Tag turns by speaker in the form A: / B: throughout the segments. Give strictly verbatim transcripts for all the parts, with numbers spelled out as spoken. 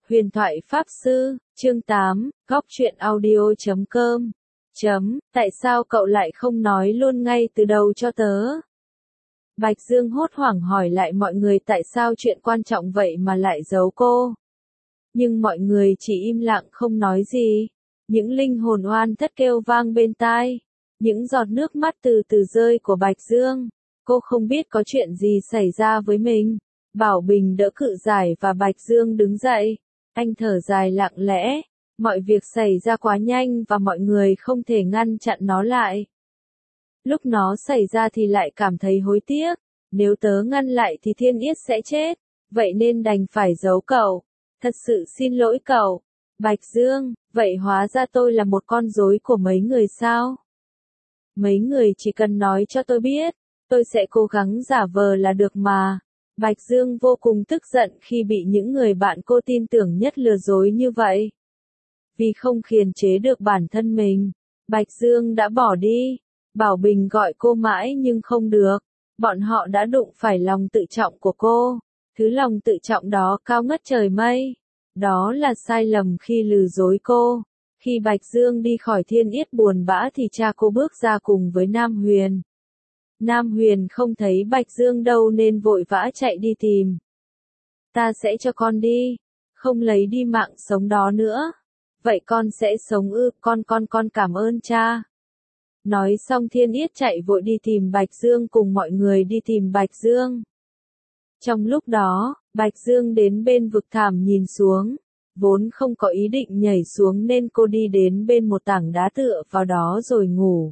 A: Huyền thoại Pháp Sư, chương tám, góc truyện audio chấm com. Chấm, tại sao cậu lại không nói luôn ngay từ đầu cho tớ? Bạch Dương hốt hoảng hỏi lại mọi người tại sao chuyện quan trọng vậy mà lại giấu cô. Nhưng mọi người chỉ im lặng không nói gì. Những linh hồn oan thất kêu vang bên tai. Những giọt nước mắt từ từ rơi của Bạch Dương. Cô không biết có chuyện gì xảy ra với mình. Bảo Bình đỡ cự giải và Bạch Dương đứng dậy. Anh thở dài lặng lẽ. Mọi việc xảy ra quá nhanh và mọi người không thể ngăn chặn nó lại. Lúc nó xảy ra thì lại cảm thấy hối tiếc. Nếu tớ ngăn lại thì Thiên Yết sẽ chết. Vậy nên đành phải giấu cậu. Thật sự xin lỗi cậu. Bạch Dương, vậy hóa ra tôi là một con rối của mấy người sao? Mấy người chỉ cần nói cho tôi biết. Tôi sẽ cố gắng giả vờ là được mà. Bạch Dương vô cùng tức giận khi bị những người bạn cô tin tưởng nhất lừa dối như vậy. Vì không kiềm chế được bản thân mình, Bạch Dương đã bỏ đi. Bảo Bình gọi cô mãi nhưng không được. Bọn họ đã đụng phải lòng tự trọng của cô. Thứ lòng tự trọng đó cao ngất trời mây. Đó là sai lầm khi lừa dối cô. Khi Bạch Dương đi khỏi Thiên Yết buồn bã thì cha cô bước ra cùng với Nam Huyền. Nam Huyền không thấy Bạch Dương đâu nên vội vã chạy đi tìm. Ta sẽ cho con đi, không lấy đi mạng sống đó nữa. Vậy con sẽ sống ư? Con con con cảm ơn cha. Nói xong Thiên Yết chạy vội đi tìm Bạch Dương cùng mọi người đi tìm Bạch Dương. Trong lúc đó, Bạch Dương đến bên vực thẳm nhìn xuống. Vốn không có ý định nhảy xuống nên cô đi đến bên một tảng đá tựa vào đó rồi ngủ.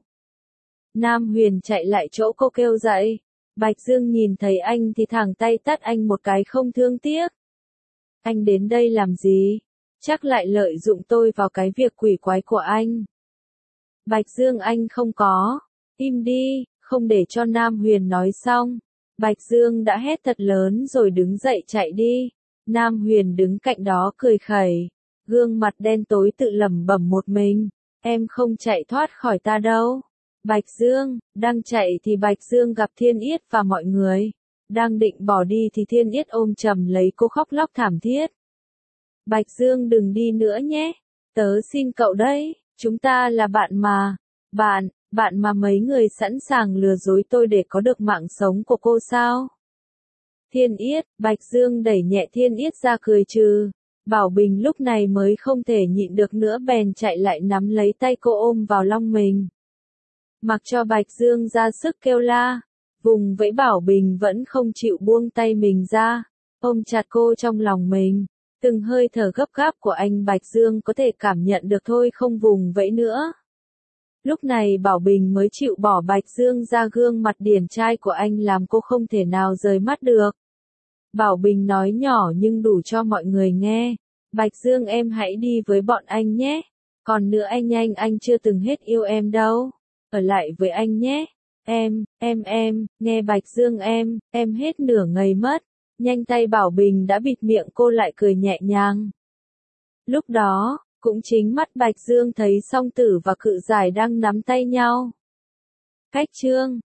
A: Nam Huyền chạy lại chỗ cô kêu dậy. Bạch Dương nhìn thấy anh thì thẳng tay tát anh một cái không thương tiếc. Anh đến đây làm gì? Chắc lại lợi dụng tôi vào cái việc quỷ quái của anh. Bạch Dương anh không có. Im đi, không để cho Nam Huyền nói xong. Bạch Dương đã hét thật lớn rồi đứng dậy chạy đi. Nam Huyền đứng cạnh đó cười khẩy. Gương mặt đen tối tự lẩm bẩm một mình. Em không chạy thoát khỏi ta đâu. Bạch Dương, đang chạy thì Bạch Dương gặp Thiên Yết và mọi người. Đang định bỏ đi thì Thiên Yết ôm chầm lấy cô khóc lóc thảm thiết. Bạch Dương đừng đi nữa nhé. Tớ xin cậu đấy, chúng ta là bạn mà. Bạn, bạn mà mấy người sẵn sàng lừa dối tôi để có được mạng sống của cô sao? Thiên Yết, Bạch Dương đẩy nhẹ Thiên Yết ra cười trừ. Bảo Bình lúc này mới không thể nhịn được nữa bèn chạy lại nắm lấy tay cô ôm vào lòng mình. Mặc cho Bạch Dương ra sức kêu la, vùng vẫy Bảo Bình vẫn không chịu buông tay mình ra, ôm chặt cô trong lòng mình. Từng hơi thở gấp gáp của anh Bạch Dương có thể cảm nhận được thôi không vùng vẫy nữa. Lúc này Bảo Bình mới chịu bỏ Bạch Dương ra, gương mặt điển trai của anh làm cô không thể nào rời mắt được. Bảo Bình nói nhỏ nhưng đủ cho mọi người nghe. Bạch Dương em hãy đi với bọn anh nhé. Còn nữa anh anh anh chưa từng hết yêu em đâu. Ở lại với anh nhé. Em, em em, nghe Bạch Dương em, em hết nửa ngày mất. Nhanh tay Bảo Bình đã bịt miệng cô lại cười nhẹ nhàng. Lúc đó, cũng chính mắt Bạch Dương thấy Song Tử và Cự Giải đang nắm tay nhau. Cách chương